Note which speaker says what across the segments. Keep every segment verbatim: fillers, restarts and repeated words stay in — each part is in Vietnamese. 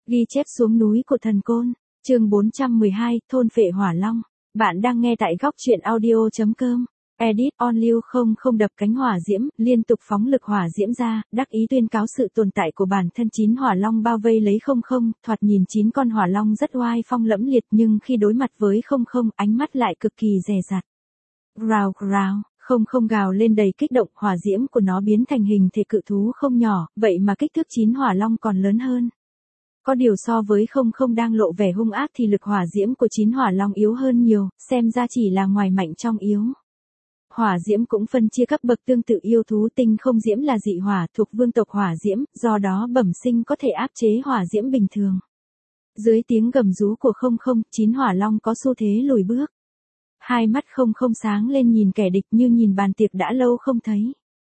Speaker 1: Ghi chép xuống núi của thần côn, chương bốn trăm mười hai, thôn phệ hỏa long. Bạn đang nghe tại góc truyện audio.com. Edit on lưu không không đập cánh hỏa diễm, liên tục phóng lực hỏa diễm ra, đắc ý tuyên cáo sự tồn tại của bản thân chín hỏa long bao vây lấy không không, thoạt nhìn chín con hỏa long rất oai phong lẫm liệt nhưng khi đối mặt với không không, ánh mắt lại cực kỳ dè dặt. Rào rào, không không gào lên đầy kích động, hỏa diễm của nó biến thành hình thể cự thú không nhỏ, vậy mà kích thước chín hỏa long còn lớn hơn. Có điều so với không không đang lộ vẻ hung ác thì lực hỏa diễm của chín hỏa long yếu hơn nhiều, xem ra chỉ là ngoài mạnh trong yếu. Hỏa diễm cũng phân chia cấp bậc tương tự yêu thú tinh không diễm là dị hỏa thuộc vương tộc hỏa diễm, do đó bẩm sinh có thể áp chế hỏa diễm bình thường. Dưới tiếng gầm rú của không không, chín hỏa long có xu thế lùi bước. Hai mắt không không sáng lên nhìn kẻ địch như nhìn bàn tiệc đã lâu không thấy.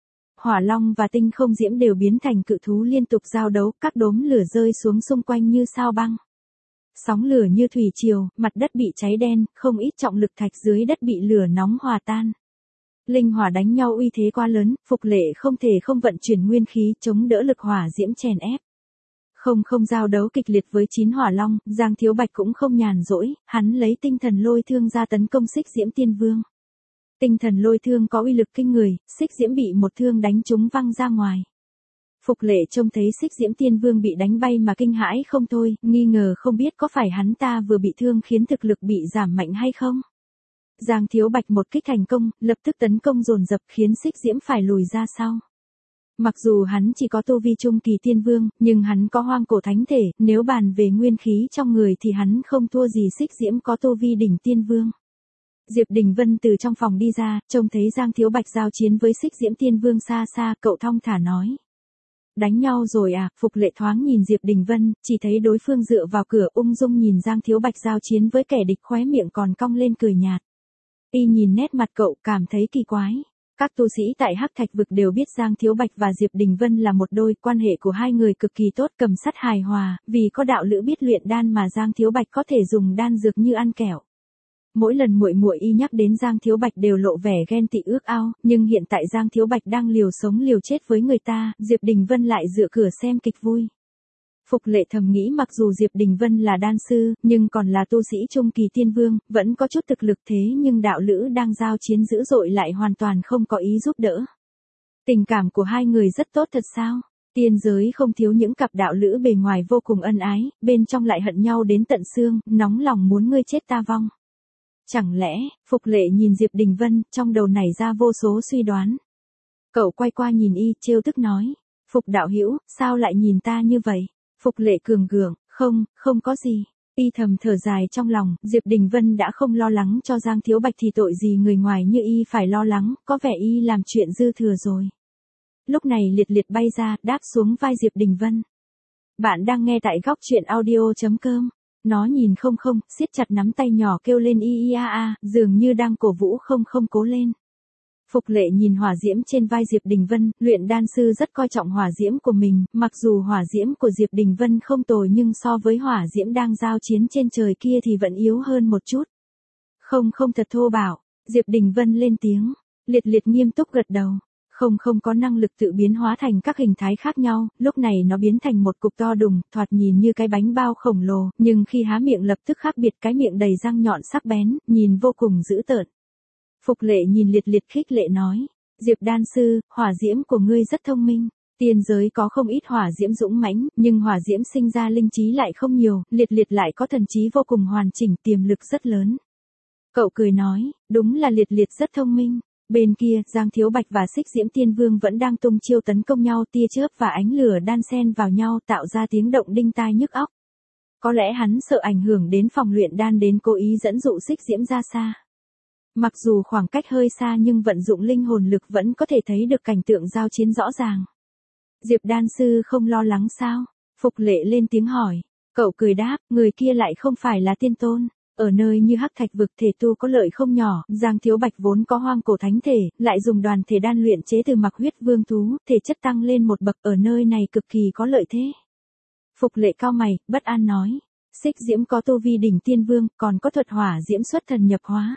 Speaker 1: Hỏa long và tinh không diễm đều biến thành cự thú liên tục giao đấu, các đốm lửa rơi xuống xung quanh như sao băng. Sóng lửa như thủy triều, mặt đất bị cháy đen, không ít trọng lực thạch dưới đất bị lửa nóng hòa tan. Linh hỏa đánh nhau uy thế quá lớn, Phục Lệ không thể không vận chuyển nguyên khí chống đỡ lực hỏa diễm chèn ép. Không không giao đấu kịch liệt với chín hỏa long, Giang Thiếu Bạch cũng không nhàn rỗi, hắn lấy tinh thần lôi thương ra tấn công Xích Diễm Tiên Vương. Tinh thần lôi thương có uy lực kinh người, Xích Diễm bị một thương đánh trúng văng ra ngoài. Phục Lệ trông thấy Xích Diễm Tiên Vương bị đánh bay mà kinh hãi không thôi, nghi ngờ không biết có phải hắn ta vừa bị thương khiến thực lực bị giảm mạnh hay không. Giang Thiếu Bạch một kích thành công, lập tức tấn công dồn dập khiến Xích Diễm phải lùi ra sau. Mặc dù hắn chỉ có tu vi trung kỳ tiên vương, nhưng hắn có hoang cổ thánh thể, nếu bàn về nguyên khí trong người thì hắn không thua gì Xích Diễm có tu vi đỉnh tiên vương. Diệp Đình Vân từ trong phòng đi ra, trông thấy Giang Thiếu Bạch giao chiến với Xích Diễm Tiên Vương xa xa, cậu thong thả nói. Đánh nhau rồi à, Phục Lệ thoáng nhìn Diệp Đình Vân, chỉ thấy đối phương dựa vào cửa ung dung nhìn Giang Thiếu Bạch giao chiến với kẻ địch khóe miệng còn cong lên cười nhạt. Y nhìn nét mặt cậu cảm thấy kỳ quái. Các tu sĩ tại Hắc Thạch Vực đều biết Giang Thiếu Bạch và Diệp Đình Vân là một đôi, quan hệ của hai người cực kỳ tốt, cầm sắt hài hòa, vì có đạo lữ biết luyện đan mà Giang Thiếu Bạch có thể dùng đan dược như ăn kẹo. Mỗi lần muội muội y nhắc đến Giang Thiếu Bạch đều lộ vẻ ghen tị ước ao, nhưng hiện tại Giang Thiếu Bạch đang liều sống liều chết với người ta, Diệp Đình Vân lại dựa cửa xem kịch vui. Phục Lệ thầm nghĩ mặc dù Diệp Đình Vân là đan sư, nhưng còn là tu sĩ trung kỳ tiên vương, vẫn có chút thực lực thế nhưng đạo lữ đang giao chiến dữ dội lại hoàn toàn không có ý giúp đỡ. Tình cảm của hai người rất tốt thật sao? Tiên giới không thiếu những cặp đạo lữ bề ngoài vô cùng ân ái, bên trong lại hận nhau đến tận xương, nóng lòng muốn ngươi chết ta vong. Chẳng lẽ, Phục Lệ nhìn Diệp Đình Vân, trong đầu nảy ra vô số suy đoán. Cậu quay qua nhìn y, trêu tức nói. Phục đạo hữu, sao lại nhìn ta như vậy? Phục Lệ cường gượng, không, không có gì. Y thầm thở dài trong lòng, Diệp Đình Vân đã không lo lắng cho Giang Thiếu Bạch thì tội gì người ngoài như y phải lo lắng, có vẻ y làm chuyện dư thừa rồi. Lúc này liệt liệt bay ra, đáp xuống vai Diệp Đình Vân. Bạn đang nghe tại góc truyện audio.com. Nó nhìn không không, siết chặt nắm tay nhỏ kêu lên y y a a, dường như đang cổ vũ không không cố lên. Phục Lệ nhìn hỏa diễm trên vai Diệp Đình Vân, luyện đan sư rất coi trọng hỏa diễm của mình, mặc dù hỏa diễm của Diệp Đình Vân không tồi nhưng so với hỏa diễm đang giao chiến trên trời kia thì vẫn yếu hơn một chút. Không không thật thô bạo, Diệp Đình Vân lên tiếng, liệt liệt nghiêm túc gật đầu. Không không có năng lực tự biến hóa thành các hình thái khác nhau, lúc này nó biến thành một cục to đùng, thoạt nhìn như cái bánh bao khổng lồ, nhưng khi há miệng lập tức khác biệt, cái miệng đầy răng nhọn sắc bén, nhìn vô cùng dữ tợn. Phục Lệ nhìn liệt liệt khích lệ nói, Diệp đan sư, hỏa diễm của ngươi rất thông minh. Tiên giới có không ít hỏa diễm dũng mãnh, nhưng hỏa diễm sinh ra linh trí lại không nhiều, liệt liệt lại có thần trí vô cùng hoàn chỉnh, tiềm lực rất lớn. Cậu cười nói, đúng là liệt liệt rất thông minh. Bên kia, Giang Thiếu Bạch và Xích Diễm Tiên Vương vẫn đang tung chiêu tấn công nhau, tia chớp và ánh lửa đan xen vào nhau tạo ra tiếng động đinh tai nhức óc. Có lẽ hắn sợ ảnh hưởng đến phòng luyện đan đến cố ý dẫn dụ Xích Diễm ra xa. Mặc dù khoảng cách hơi xa nhưng vận dụng linh hồn lực vẫn có thể thấy được cảnh tượng giao chiến rõ ràng. Diệp đan sư không lo lắng sao? Phục Lệ lên tiếng hỏi. Cậu cười đáp, người kia lại không phải là tiên tôn. Ở nơi như Hắc Thạch Vực thể tu có lợi không nhỏ, Giang Thiếu Bạch vốn có hoang cổ thánh thể, lại dùng đoàn thể đan luyện chế từ mặc huyết vương thú, thể chất tăng lên một bậc, ở nơi này cực kỳ có lợi thế. Phục Lệ cao mày, bất an nói. Xích Diễm có tu vi đỉnh tiên vương, còn có thuật hỏa diễm xuất thần nhập hóa.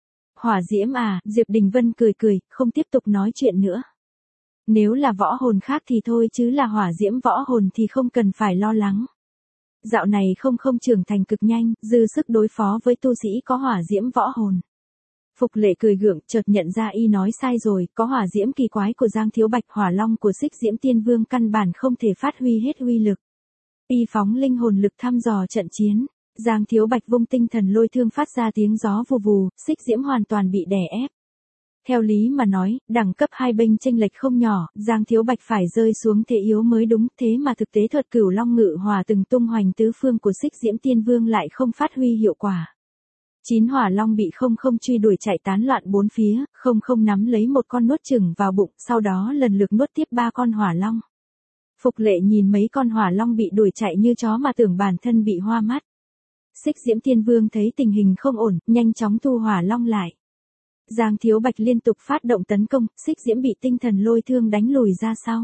Speaker 1: Hỏa diễm à, Diệp Đình Vân cười cười, không tiếp tục nói chuyện nữa. Nếu là võ hồn khác thì thôi chứ là hỏa diễm võ hồn thì không cần phải lo lắng. Dạo này không không trưởng thành cực nhanh, dư sức đối phó với tu sĩ có hỏa diễm võ hồn. Phục Lệ cười gượng, chợt nhận ra y nói sai rồi, có hỏa diễm kỳ quái của Giang Thiếu Bạch, hỏa long của Xích Diễm Tiên Vương căn bản không thể phát huy hết uy lực. Y phóng linh hồn lực thăm dò trận chiến, Giang Thiếu Bạch vung tinh thần lôi thương phát ra tiếng gió vù vù, Xích Diễm hoàn toàn bị đè ép. Theo lý mà nói, đẳng cấp hai bên chênh lệch không nhỏ, Giang Thiếu Bạch phải rơi xuống thế yếu mới đúng, thế mà thực tế thuật Cửu Long Ngự Hỏa từng tung hoành tứ phương của Xích Diễm Tiên Vương lại không phát huy hiệu quả. Chín hỏa long bị không không truy đuổi chạy tán loạn bốn phía, không không nắm lấy một con nuốt chửng vào bụng, sau đó lần lượt nuốt tiếp ba con hỏa long. Phục Lệ nhìn mấy con hỏa long bị đuổi chạy như chó mà tưởng bản thân bị hoa mắt. Xích Diễm Tiên Vương thấy tình hình không ổn, nhanh chóng thu hỏa long lại. Giang Thiếu Bạch liên tục phát động tấn công, Xích Diễm bị tinh thần lôi thương đánh lùi ra sau.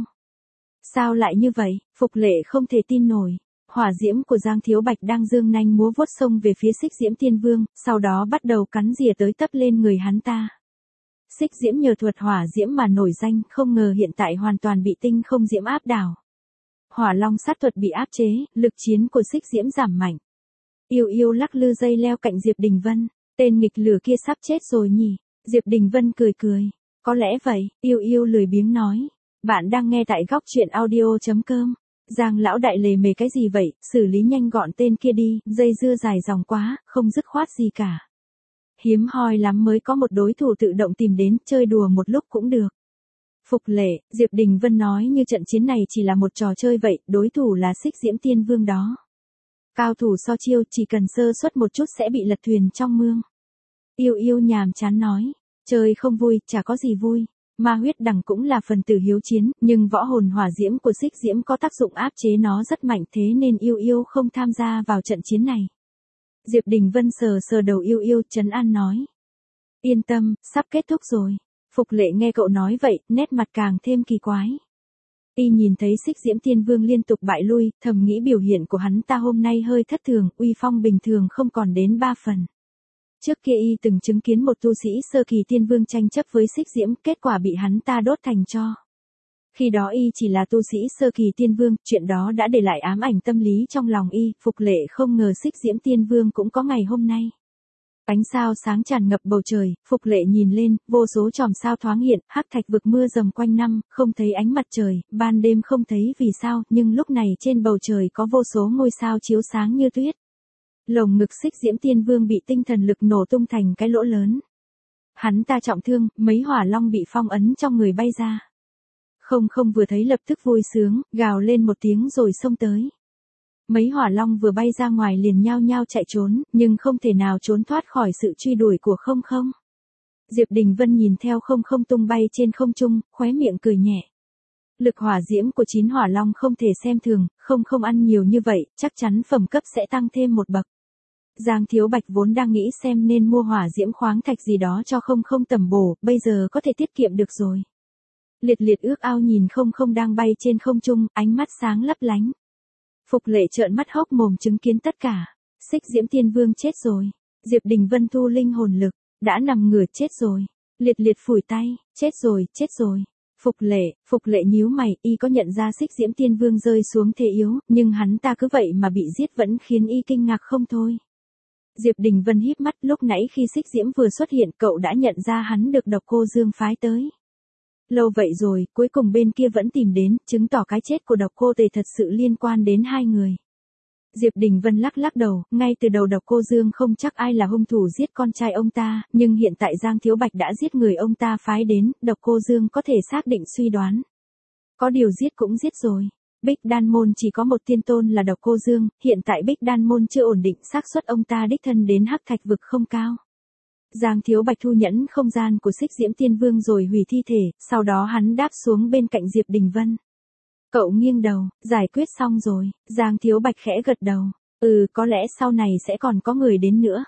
Speaker 1: Sao lại như vậy? Phục Lệ không thể tin nổi. Hỏa diễm của Giang Thiếu Bạch đang dương nanh múa vuốt xông về phía Xích Diễm Tiên Vương, sau đó bắt đầu cắn rỉa tới tấp lên người hắn ta. Xích Diễm nhờ thuật hỏa diễm mà nổi danh, không ngờ hiện tại hoàn toàn bị tinh không diễm áp đảo. Hỏa long sát thuật bị áp chế, lực chiến của Xích Diễm giảm mạnh. Yêu yêu lắc lư dây leo cạnh Diệp Đình Vân, tên nghịch lửa kia sắp chết rồi nhỉ? Diệp Đình Vân cười cười, có lẽ vậy, yêu yêu lười biếng nói. Bạn đang nghe tại góc truyện audio chấm com. Giang lão đại lề mề cái gì vậy, xử lý nhanh gọn tên kia đi, dây dưa dài dòng quá, không dứt khoát gì cả. Hiếm hoi lắm mới có một đối thủ tự động tìm đến, chơi đùa một lúc cũng được. Phục Lệ, Diệp Đình Vân nói như trận chiến này chỉ là một trò chơi vậy, đối thủ là Xích Diễm Tiên Vương đó. Cao thủ so chiêu, chỉ cần sơ suất một chút sẽ bị lật thuyền trong mương. Yêu yêu nhàm chán nói, chơi không vui, chả có gì vui. Ma huyết đằng cũng là phần tử hiếu chiến, nhưng võ hồn hỏa diễm của Xích Diễm có tác dụng áp chế nó rất mạnh, thế nên yêu yêu không tham gia vào trận chiến này. Diệp Đình Vân sờ sờ đầu yêu yêu, trấn an nói. Yên tâm, sắp kết thúc rồi. Phục Lệ nghe cậu nói vậy, nét mặt càng thêm kỳ quái. Y nhìn thấy Xích Diễm Tiên Vương liên tục bại lui, thầm nghĩ biểu hiện của hắn ta hôm nay hơi thất thường, uy phong bình thường không còn đến ba phần. Trước kia y từng chứng kiến một tu sĩ sơ kỳ tiên vương tranh chấp với Xích Diễm, kết quả bị hắn ta đốt thành tro. Khi đó y chỉ là tu sĩ sơ kỳ tiên vương, chuyện đó đã để lại ám ảnh tâm lý trong lòng y, Phục Lệ không ngờ Xích Diễm Tiên Vương cũng có ngày hôm nay. Ánh sao sáng tràn ngập bầu trời, Phục Lệ nhìn lên, vô số chòm sao thoáng hiện, hắc thạch vực mưa dầm quanh năm, không thấy ánh mặt trời, ban đêm không thấy vì sao, nhưng lúc này trên bầu trời có vô số ngôi sao chiếu sáng như tuyết. Lồng ngực Xích Diễm Tiên Vương bị tinh thần lực nổ tung thành cái lỗ lớn. Hắn ta trọng thương, mấy hỏa long bị phong ấn trong người bay ra. Không không vừa thấy lập tức vui sướng, gào lên một tiếng rồi xông tới. Mấy hỏa long vừa bay ra ngoài liền nhao nhao chạy trốn, nhưng không thể nào trốn thoát khỏi sự truy đuổi của không không. Diệp Đình Vân nhìn theo không không tung bay trên không trung, khóe miệng cười nhẹ. Lực hỏa diễm của chín hỏa long không thể xem thường, không không ăn nhiều như vậy, chắc chắn phẩm cấp sẽ tăng thêm một bậc. Giang Thiếu Bạch vốn đang nghĩ xem nên mua hỏa diễm khoáng thạch gì đó cho không không tầm bổ, bây giờ có thể tiết kiệm được rồi. Liệt liệt ước ao nhìn không không đang bay trên không trung, ánh mắt sáng lấp lánh. Phục Lệ trợn mắt hốc mồm chứng kiến tất cả. Xích Diễm Tiên Vương chết rồi. Diệp Đình Vân thu linh hồn lực, đã nằm ngửa chết rồi. Liệt liệt phủi tay, chết rồi, chết rồi. Phục Lệ, Phục Lệ nhíu mày, y có nhận ra Xích Diễm Tiên Vương rơi xuống thế yếu, nhưng hắn ta cứ vậy mà bị giết vẫn khiến y kinh ngạc không thôi. Diệp Đình Vân híp mắt, lúc nãy khi Xích Diễm vừa xuất hiện cậu đã nhận ra hắn được Độc Cô Dương phái tới. Lâu vậy rồi, cuối cùng bên kia vẫn tìm đến, chứng tỏ cái chết của Độc Cô Tề thật sự liên quan đến hai người. Diệp Đình Vân lắc lắc đầu, ngay từ đầu Độc Cô Dương không chắc ai là hung thủ giết con trai ông ta, nhưng hiện tại Giang Thiếu Bạch đã giết người ông ta phái đến, Độc Cô Dương có thể xác định suy đoán. Có điều giết cũng giết rồi. Bích Đan Môn chỉ có một tiên tôn là Độc Cô Dương, hiện tại Bích Đan Môn chưa ổn định, xác suất ông ta đích thân đến hắc thạch vực không cao. Giang Thiếu Bạch thu nhẫn không gian của Xích Diễm Tiên Vương rồi hủy thi thể, sau đó hắn đáp xuống bên cạnh Diệp Đình Vân. Cậu nghiêng đầu, giải quyết xong rồi, Giang Thiếu Bạch khẽ gật đầu. Ừ, có lẽ sau này sẽ còn có người đến nữa.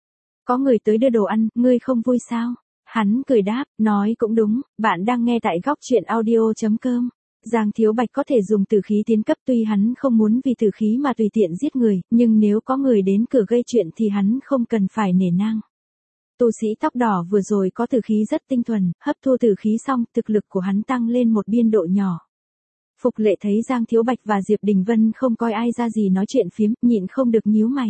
Speaker 1: Có người tới đưa đồ ăn, ngươi không vui sao? Hắn cười đáp, nói cũng đúng, bạn đang nghe tại góc truyện audio chấm com. Giang Thiếu Bạch có thể dùng tử khí tiến cấp, tuy hắn không muốn vì tử khí mà tùy tiện giết người, nhưng nếu có người đến cửa gây chuyện thì hắn không cần phải nể nang. Tu sĩ tóc đỏ vừa rồi có tử khí rất tinh thuần, hấp thu tử khí xong, thực lực của hắn tăng lên một biên độ nhỏ. Phục Lệ thấy Giang Thiếu Bạch và Diệp Đình Vân không coi ai ra gì nói chuyện phiếm, nhịn không được nhíu mày.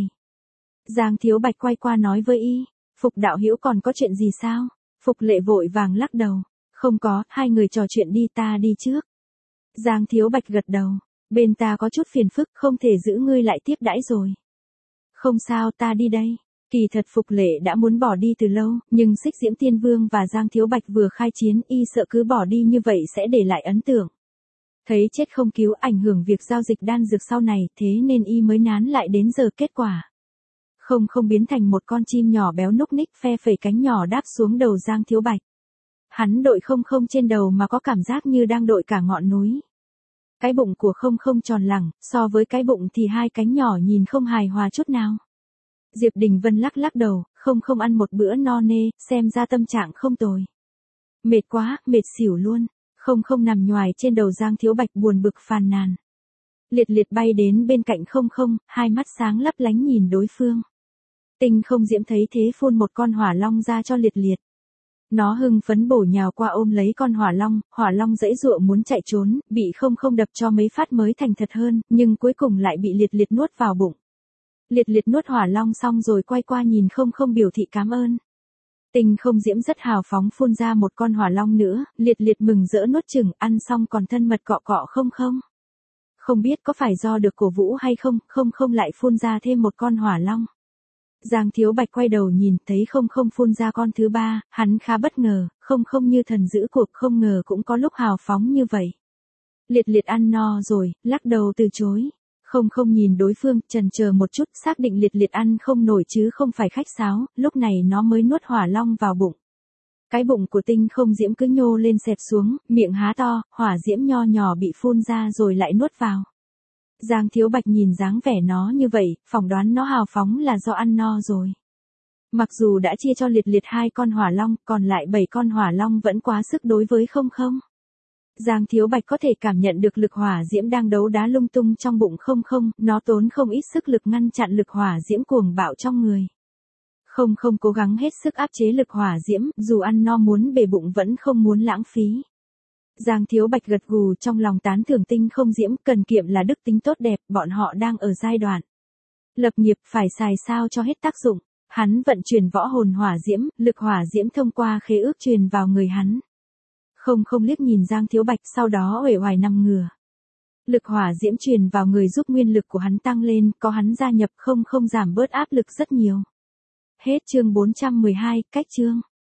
Speaker 1: Giang Thiếu Bạch quay qua nói với y, Phục đạo hữu còn có chuyện gì sao? Phục Lệ vội vàng lắc đầu, không có, hai người trò chuyện đi, ta đi trước. Giang Thiếu Bạch gật đầu, bên ta có chút phiền phức, không thể giữ ngươi lại tiếp đãi rồi. Không sao, ta đi đây. Kỳ thật Phục Lệ đã muốn bỏ đi từ lâu, nhưng Xích Diễm Tiên Vương và Giang Thiếu Bạch vừa khai chiến, y sợ cứ bỏ đi như vậy sẽ để lại ấn tượng. Thấy chết không cứu ảnh hưởng việc giao dịch đan dược sau này, thế nên y mới nán lại đến giờ kết quả. Không không biến thành một con chim nhỏ béo núc ních phe phẩy cánh nhỏ đáp xuống đầu Giang Thiếu Bạch. Hắn đội không không trên đầu mà có cảm giác như đang đội cả ngọn núi. Cái bụng của không không tròn lẳng, so với cái bụng thì hai cánh nhỏ nhìn không hài hòa chút nào. Diệp Đình Vân lắc lắc đầu, không không ăn một bữa no nê, xem ra tâm trạng không tồi. Mệt quá, mệt xỉu luôn, không không nằm nhoài trên đầu Giang Thiếu Bạch buồn bực phàn nàn. Liệt Liệt bay đến bên cạnh không không, hai mắt sáng lấp lánh nhìn đối phương. Tinh Không Diễm thấy thế phun một con hỏa long ra cho Liệt Liệt. Nó hưng phấn bổ nhào qua ôm lấy con hỏa long, hỏa long giãy giụa muốn chạy trốn, bị không không đập cho mấy phát mới thành thật hơn, nhưng cuối cùng lại bị Liệt Liệt nuốt vào bụng. Liệt Liệt nuốt hỏa long xong rồi quay qua nhìn không không biểu thị cảm ơn. Tinh Không Diễm rất hào phóng phun ra một con hỏa long nữa, Liệt Liệt mừng rỡ nuốt chửng, ăn xong còn thân mật cọ cọ không không. Không biết có phải do được cổ vũ hay không, không không lại phun ra thêm một con hỏa long. Giang Thiếu Bạch quay đầu nhìn thấy không không phun ra con thứ ba, hắn khá bất ngờ, không không như thần giữ cuộc không ngờ cũng có lúc hào phóng như vậy. Liệt Liệt ăn no rồi, lắc đầu từ chối. Không không nhìn đối phương, chần chờ một chút, xác định Liệt Liệt ăn không nổi chứ không phải khách sáo, lúc này nó mới nuốt hỏa long vào bụng. Cái bụng của Tinh Không Diễm cứ nhô lên xẹp xuống, miệng há to, hỏa diễm nho nhỏ bị phun ra rồi lại nuốt vào. Giang Thiếu Bạch nhìn dáng vẻ nó như vậy, phỏng đoán nó hào phóng là do ăn no rồi. Mặc dù đã chia cho Liệt Liệt hai con hỏa long, còn lại bảy con hỏa long vẫn quá sức đối với không không. Giang Thiếu Bạch có thể cảm nhận được lực hỏa diễm đang đấu đá lung tung trong bụng không không, nó tốn không ít sức lực ngăn chặn lực hỏa diễm cuồng bạo trong người. Không không cố gắng hết sức áp chế lực hỏa diễm, dù ăn no muốn bể bụng vẫn không muốn lãng phí. Giang Thiếu Bạch gật gù trong lòng tán thưởng Tinh Không Diễm, cần kiệm là đức tính tốt đẹp, bọn họ đang ở giai đoạn lập nghiệp, phải xài sao cho hết tác dụng. Hắn vận chuyển võ hồn hỏa diễm, lực hỏa diễm thông qua khế ước truyền vào người hắn. Không không liếc nhìn Giang Thiếu Bạch, sau đó uể oải nằm ngửa. Lực hỏa diễm truyền vào người giúp nguyên lực của hắn tăng lên, có hắn gia nhập không không giảm bớt áp lực rất nhiều. Hết chương bốn trăm mười hai, cách chương.